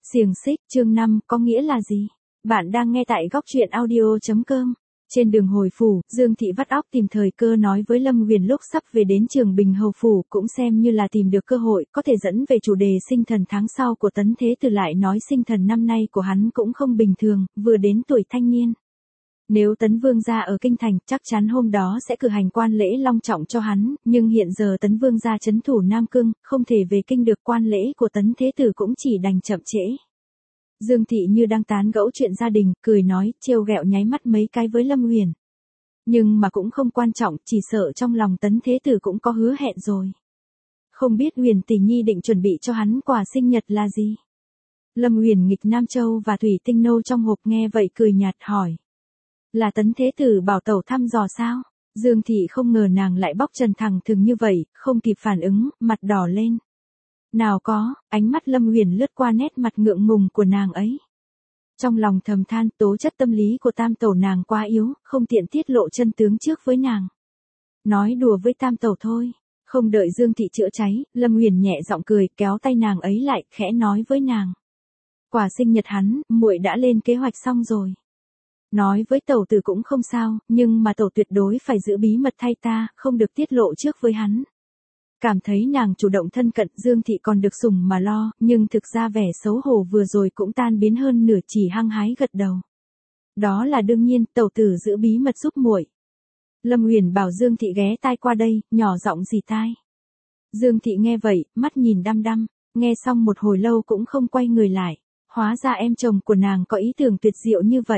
Xiềng xích, chương 5, có nghĩa là gì? Bạn đang nghe tại góc truyện audio.com. Trên đường hồi phủ, Dương Thị vắt óc tìm thời cơ nói với Lâm Huyền lúc sắp về đến Trường Bình Hầu phủ, cũng xem như là tìm được cơ hội, có thể dẫn về chủ đề sinh thần tháng sau của Tấn Thế Tử, lại nói sinh thần năm nay của hắn cũng không bình thường, vừa đến tuổi thanh niên. Nếu Tấn Vương gia ở kinh thành, chắc chắn hôm đó sẽ cử hành quan lễ long trọng cho hắn, nhưng hiện giờ Tấn Vương gia trấn thủ Nam Cương, không thể về kinh được, quan lễ của Tấn Thế Tử cũng chỉ đành chậm trễ. Dương Thị như đang tán gẫu chuyện gia đình, cười nói, trêu ghẹo nháy mắt mấy cái với Lâm Huyền. Nhưng mà cũng không quan trọng, chỉ sợ trong lòng Tấn Thế Tử cũng có hứa hẹn rồi. Không biết Huyền tỷ nhi định chuẩn bị cho hắn quà sinh nhật là gì? Lâm Huyền nghịch Nam Châu và thủy tinh nâu trong hộp nghe vậy cười nhạt hỏi. Là Tấn Thế Tử bảo tẩu thăm dò sao? Dương Thị không ngờ nàng lại bóc trần thẳng thừng như vậy, không kịp phản ứng, mặt đỏ lên. Nào có, ánh mắt Lâm Huyền lướt qua nét mặt ngượng ngùng của nàng ấy. Trong lòng thầm than, tố chất tâm lý của tam tẩu nàng quá yếu, không tiện tiết lộ chân tướng trước với nàng. Nói đùa với tam tẩu thôi. Không đợi Dương Thị chữa cháy, Lâm Huyền nhẹ giọng cười, kéo tay nàng ấy lại, khẽ nói với nàng. Quà sinh nhật hắn, muội đã lên kế hoạch xong rồi. Nói với tẩu tử cũng không sao, nhưng mà tẩu tuyệt đối phải giữ bí mật thay ta, không được tiết lộ trước với hắn. Cảm thấy nàng chủ động thân cận, Dương Thị còn được sủng mà lo, nhưng thực ra vẻ xấu hổ vừa rồi cũng tan biến hơn nửa, chỉ hăng hái gật đầu. Đó là đương nhiên, tẩu tử giữ bí mật giúp muội. Lâm Huyền bảo Dương Thị ghé tai qua đây, nhỏ giọng rì tai. Dương Thị nghe vậy, mắt nhìn đăm đăm, nghe xong một hồi lâu cũng không quay người lại. Hóa ra em chồng của nàng có ý tưởng tuyệt diệu như vậy.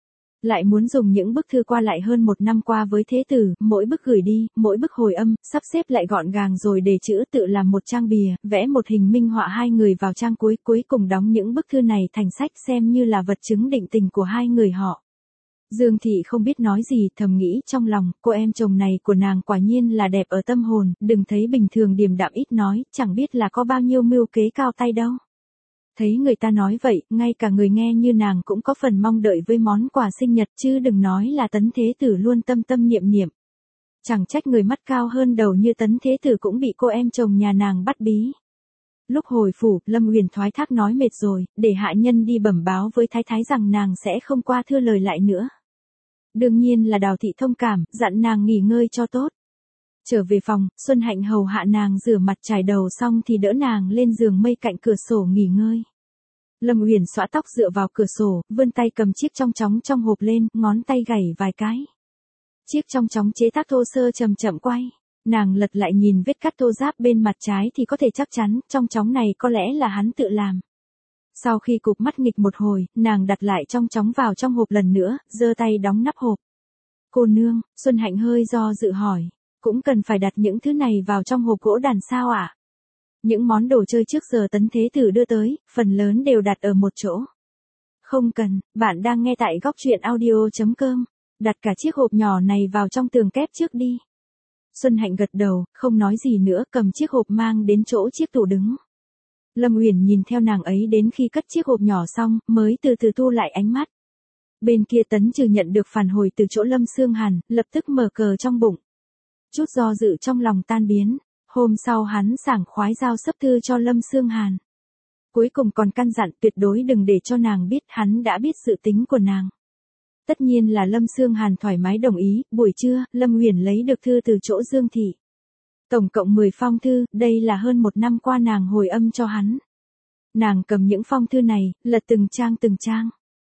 Lại muốn dùng những bức thư qua lại hơn 1 năm qua với Thế Tử, mỗi bức gửi đi, mỗi bức hồi âm, sắp xếp lại gọn gàng rồi để chữ tự làm một trang bìa, vẽ một hình minh họa hai người vào trang cuối, cuối cùng đóng những bức thư này thành sách xem như là vật chứng định tình của hai người họ. Dương Thị không biết nói gì, thầm nghĩ trong lòng, cô em chồng này của nàng quả nhiên là đẹp ở tâm hồn, đừng thấy bình thường điềm đạm ít nói, chẳng biết là có bao nhiêu mưu kế cao tay đâu. Thấy người ta nói vậy, ngay cả người nghe như nàng cũng có phần mong đợi với món quà sinh nhật, chứ đừng nói là Tấn Thế Tử luôn tâm tâm niệm niệm. Chẳng trách người mắt cao hơn đầu như Tấn Thế Tử cũng bị cô em chồng nhà nàng bắt bí. Lúc hồi phủ, Lâm Huyền thoái thác nói mệt rồi, để hạ nhân đi bẩm báo với thái thái rằng nàng sẽ không qua thưa lời lại nữa. Đương nhiên là Đào Thị thông cảm, dặn nàng nghỉ ngơi cho tốt. Trở về phòng, Xuân Hạnh hầu hạ nàng rửa mặt chải đầu xong thì đỡ nàng lên giường mây cạnh cửa sổ nghỉ ngơi. Lâm Huyền xõa tóc dựa vào cửa sổ, vươn tay cầm chiếc chong chóng trong hộp lên, ngón tay gảy vài cái. Chiếc chong chóng chế tác thô sơ chậm chậm quay. Nàng lật lại nhìn vết cắt thô ráp bên mặt trái thì có thể chắc chắn, chong chóng này có lẽ là hắn tự làm. Sau khi cụp mắt nghịch một hồi, nàng đặt lại chong chóng vào trong hộp lần nữa, giơ tay đóng nắp hộp. Cô nương, Xuân Hạnh hơi do dự hỏi. Cũng cần phải đặt những thứ này vào trong hộp gỗ đàn sao ạ? Những món đồ chơi trước giờ Tấn Thế Tử đưa tới, phần lớn đều đặt ở một chỗ. Không cần, bạn đang nghe tại góc truyện audio.com. Đặt cả chiếc hộp nhỏ này vào trong tường kép trước đi. Xuân Hạnh gật đầu, không nói gì nữa, cầm chiếc hộp mang đến chỗ chiếc tủ đứng. Lâm Huyền nhìn theo nàng ấy đến khi cất chiếc hộp nhỏ xong, mới từ từ thu lại ánh mắt. Bên kia Tấn Trừ nhận được phản hồi từ chỗ Lâm Xương Hàn, lập tức mở cờ trong bụng. Chút do dự trong lòng tan biến, hôm sau hắn sảng khoái giao sấp thư cho Lâm Xương Hàn. Cuối cùng còn căn dặn tuyệt đối đừng để cho nàng biết hắn đã biết sự tính của nàng. Tất nhiên là Lâm Xương Hàn thoải mái đồng ý, buổi trưa, Lâm Huyền lấy được thư từ chỗ Dương Thị. Tổng cộng 10 phong thư, đây là hơn 1 năm qua nàng hồi âm cho hắn. Nàng cầm những phong thư này, lật từng trang từng trang.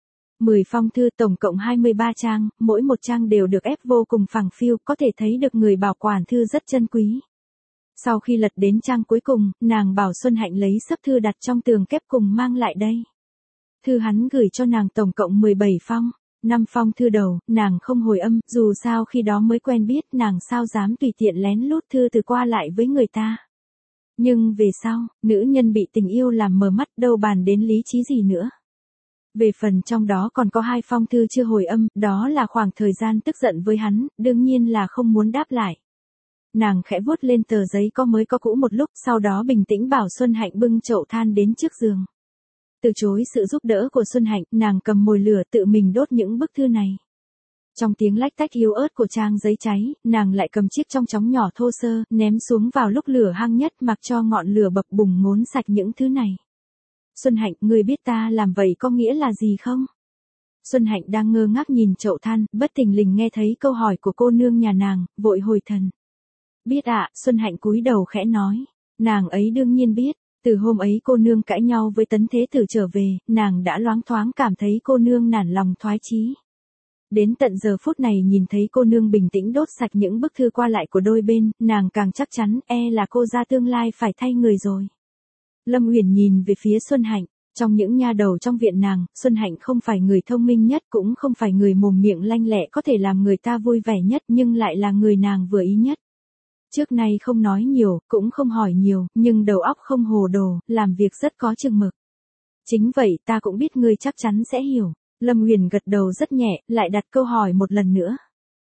10 phong thư tổng cộng 23 trang, mỗi một trang đều được ép vô cùng phẳng phiu, có thể thấy được người bảo quản thư rất chân quý. Sau khi lật đến trang cuối cùng, nàng bảo Xuân Hạnh lấy sấp thư đặt trong tường kép cùng mang lại đây. Thư hắn gửi cho nàng tổng cộng 17 phong, 5 phong thư đầu, nàng không hồi âm, dù sao khi đó mới quen biết, nàng sao dám tùy tiện lén lút thư từ qua lại với người ta. Nhưng về sau, nữ nhân bị tình yêu làm mờ mắt, đâu bàn đến lý trí gì nữa. Về phần trong đó còn có 2 phong thư chưa hồi âm, đó là khoảng thời gian tức giận với hắn, đương nhiên là không muốn đáp lại. Nàng khẽ vuốt lên tờ giấy có mới có cũ một lúc, sau đó bình tĩnh bảo Xuân Hạnh bưng chậu than đến trước giường. Từ chối sự giúp đỡ của Xuân Hạnh, nàng cầm mồi lửa tự mình đốt những bức thư này. Trong tiếng lách tách yếu ớt của trang giấy cháy, nàng lại cầm chiếc chong chóng nhỏ thô sơ, ném xuống vào lúc lửa hăng nhất, mặc cho ngọn lửa bập bùng ngốn sạch những thứ này. Xuân Hạnh, ngươi biết ta làm vậy có nghĩa là gì không? Xuân Hạnh đang ngơ ngác nhìn chậu than, bất thình lình nghe thấy câu hỏi của cô nương nhà nàng, vội hồi thần. Biết ạ, Xuân Hạnh cúi đầu khẽ nói. Nàng ấy đương nhiên biết, từ hôm ấy cô nương cãi nhau với Tấn Thế Tử trở về, nàng đã loáng thoáng cảm thấy cô nương nản lòng thoái chí. Đến tận giờ phút này nhìn thấy cô nương bình tĩnh đốt sạch những bức thư qua lại của đôi bên, nàng càng chắc chắn là cô gia tương lai phải thay người rồi. Lâm Uyển nhìn về phía Xuân Hạnh, trong những nha đầu trong viện nàng, Xuân Hạnh không phải người thông minh nhất cũng không phải người mồm miệng lanh lẹ có thể làm người ta vui vẻ nhất nhưng lại là người nàng vừa ý nhất. Trước nay không nói nhiều, cũng không hỏi nhiều, nhưng đầu óc không hồ đồ, làm việc rất có chừng mực. Chính vậy ta cũng biết ngươi chắc chắn sẽ hiểu. Lâm Huyền gật đầu rất nhẹ, lại đặt câu hỏi một lần nữa.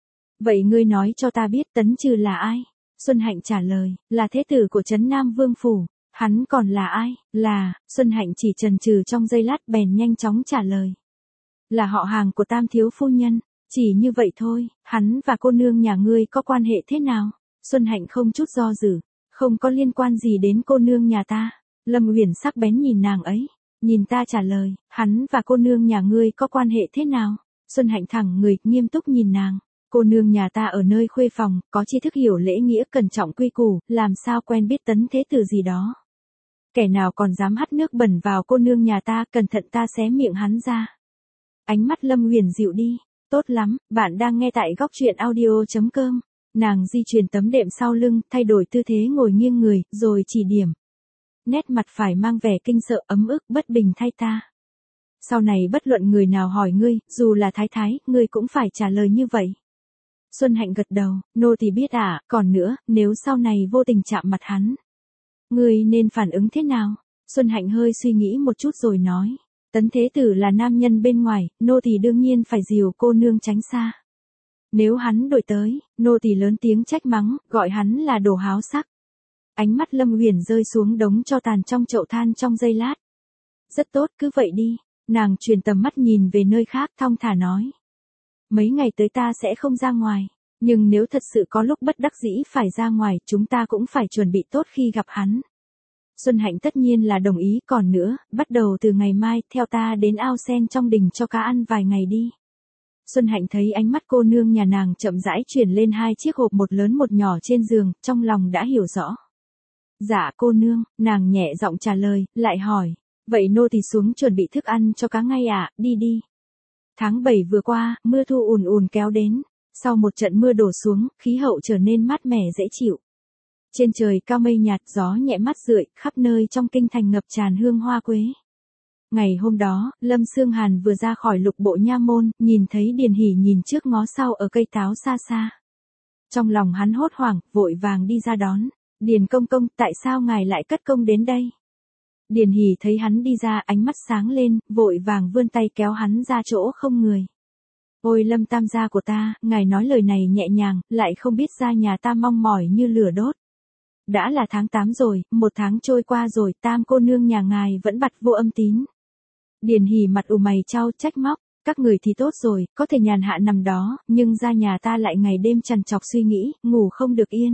Vậy ngươi nói cho ta biết Tấn Trừ là ai? Xuân Hạnh trả lời, là thế tử của Trấn Nam Vương Phủ. Hắn còn là ai? Xuân Hạnh chỉ chần chừ trong giây lát bèn nhanh chóng trả lời. Là họ hàng của Tam thiếu phu nhân. Chỉ như vậy thôi, hắn và cô nương nhà ngươi có quan hệ thế nào? Xuân Hạnh không chút do dự, không có liên quan gì đến cô nương nhà ta. Lâm Huyền sắc bén nhìn nàng ấy, nhìn ta trả lời, hắn và cô nương nhà ngươi có quan hệ thế nào? Xuân Hạnh thẳng người, nghiêm túc nhìn nàng. Cô nương nhà ta ở nơi khuê phòng, có tri thức hiểu lễ nghĩa cẩn trọng quy củ, làm sao quen biết Tấn Thế Tử gì đó. Kẻ nào còn dám hắt nước bẩn vào cô nương nhà ta, cẩn thận ta xé miệng hắn ra. Ánh mắt Lâm Huyền dịu đi, tốt lắm, bạn đang nghe tại góc truyện audio.com. Nàng di chuyển tấm đệm sau lưng, thay đổi tư thế ngồi nghiêng người, rồi chỉ điểm. Nét mặt phải mang vẻ kinh sợ ấm ức bất bình thay ta. Sau này bất luận người nào hỏi ngươi, dù là thái thái, ngươi cũng phải trả lời như vậy. Xuân Hạnh gật đầu, nô tỳ biết ạ, còn nữa, nếu sau này vô tình chạm mặt hắn. Ngươi nên phản ứng thế nào? Xuân Hạnh hơi suy nghĩ một chút rồi nói. Tấn Thế Tử là nam nhân bên ngoài, nô tỳ đương nhiên phải dìu cô nương tránh xa. Nếu hắn đổi tới, nô tỳ lớn tiếng trách mắng, gọi hắn là đồ háo sắc. Ánh mắt Lâm Huyền rơi xuống đống tro tàn trong chậu than trong giây lát. Rất tốt, cứ vậy đi. Nàng chuyển tầm mắt nhìn về nơi khác thong thả nói. Mấy ngày tới ta sẽ không ra ngoài, nhưng nếu thật sự có lúc bất đắc dĩ phải ra ngoài, chúng ta cũng phải chuẩn bị tốt khi gặp hắn. Xuân Hạnh tất nhiên là đồng ý, còn nữa, bắt đầu từ ngày mai, theo ta đến ao sen trong đình cho cá ăn vài ngày đi. Xuân Hạnh thấy ánh mắt cô nương nhà nàng chậm rãi chuyển lên hai chiếc hộp một lớn một nhỏ trên giường, trong lòng đã hiểu rõ. Dạ cô nương, nàng nhẹ giọng trả lời, lại hỏi, vậy nô tỳ xuống chuẩn bị thức ăn cho cá ngay ạ, đi đi. Tháng 7 vừa qua, mưa thu ùn ùn kéo đến, sau một trận mưa đổ xuống, khí hậu trở nên mát mẻ dễ chịu. Trên trời cao mây nhạt, gió nhẹ mát rượi, khắp nơi trong kinh thành ngập tràn hương hoa quế. Ngày hôm đó, Lâm Xương Hàn vừa ra khỏi lục bộ nha môn, nhìn thấy Điền Hỉ nhìn trước ngó sau ở cây táo xa xa. Trong lòng hắn hốt hoảng, vội vàng đi ra đón. Điền công công, tại sao ngài lại cất công đến đây? Điền Hỉ thấy hắn đi ra, ánh mắt sáng lên, vội vàng vươn tay kéo hắn ra chỗ không người. Ôi Lâm tam gia của ta, ngài nói lời này nhẹ nhàng, lại không biết gia nhà ta mong mỏi như lửa đốt. Đã là tháng 8 rồi, một tháng trôi qua rồi, tam cô nương nhà ngài vẫn bặt vô âm tín. Điền Hỉ mặt ủ mày chau trách móc, các người thì tốt rồi, có thể nhàn hạ nằm đó, nhưng gia nhà ta lại ngày đêm trằn trọc suy nghĩ, ngủ không được yên.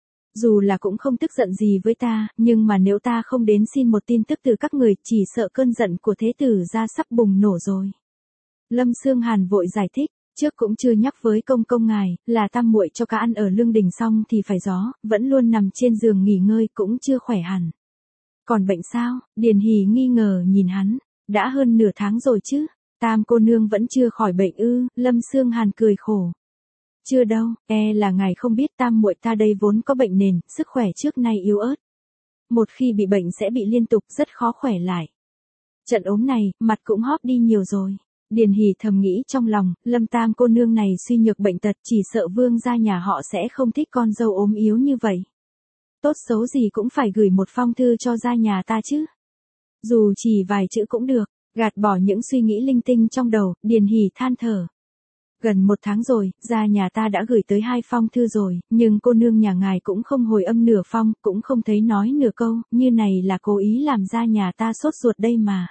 Dù là cũng không tức giận gì với ta, nhưng mà nếu ta không đến xin một tin tức từ các người, chỉ sợ cơn giận của thế tử gia sắp bùng nổ rồi. Lâm Xương Hàn vội giải thích, trước cũng chưa nhắc với công công ngài, là tam muội cho cá ăn ở lương đình xong thì phải gió, vẫn luôn nằm trên giường nghỉ ngơi cũng chưa khỏe hẳn. Còn bệnh sao? Điền Hỉ nghi ngờ nhìn hắn, đã hơn nửa tháng rồi chứ, tam cô nương vẫn chưa khỏi bệnh ư? Lâm Xương Hàn cười khổ. Chưa đâu, là ngài không biết tam muội ta đây vốn có bệnh nền, sức khỏe trước nay yếu ớt. Một khi bị bệnh sẽ bị liên tục, rất khó khỏe lại. Trận ốm này, mặt cũng hóp đi nhiều rồi. Điền Hỉ thầm nghĩ trong lòng, Lâm tam cô nương này suy nhược bệnh tật, chỉ sợ vương gia nhà họ sẽ không thích con dâu ốm yếu như vậy. Tốt xấu gì cũng phải gửi một phong thư cho gia nhà ta chứ. Dù chỉ vài chữ cũng được, gạt bỏ những suy nghĩ linh tinh trong đầu, Điền Hỉ than thở. Gần một tháng rồi, gia nhà ta đã gửi tới 2 phong thư rồi, nhưng cô nương nhà ngài cũng không hồi âm nửa phong, cũng không thấy nói nửa câu, như này là cố ý làm gia nhà ta sốt ruột đây mà.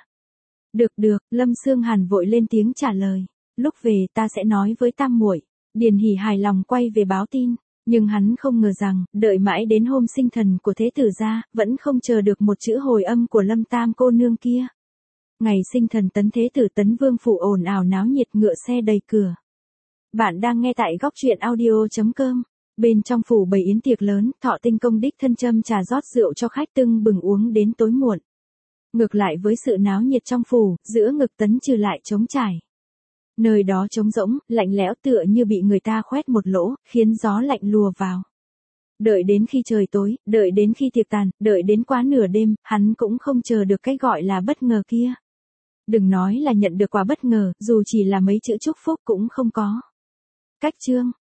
Được, Lâm Xương Hàn vội lên tiếng trả lời. Lúc về ta sẽ nói với tam muội. Điền Hỉ hài lòng quay về báo tin. Nhưng hắn không ngờ rằng, đợi mãi đến hôm sinh thần của thế tử gia, vẫn không chờ được một chữ hồi âm của Lâm Tam cô nương kia. Ngày sinh thần Tấn thế tử Tấn Vương phủ ồn ào náo nhiệt, ngựa xe đầy cửa. Bạn đang nghe tại góc truyện audio.com. Bên trong phủ bày yến tiệc lớn, Thọ Tinh công đích thân châm trà rót rượu cho khách tưng bừng uống đến tối muộn. Ngược lại với sự náo nhiệt trong phủ, giữa ngực Tấn Trừ lại trống trải. Nơi đó trống rỗng, lạnh lẽo tựa như bị người ta khoét một lỗ, khiến gió lạnh lùa vào. Đợi đến khi trời tối, đợi đến khi tiệc tàn, đợi đến quá nửa đêm, hắn cũng không chờ được cái gọi là bất ngờ kia. Đừng nói là nhận được quà bất ngờ, dù chỉ là mấy chữ chúc phúc cũng không có. Cách chương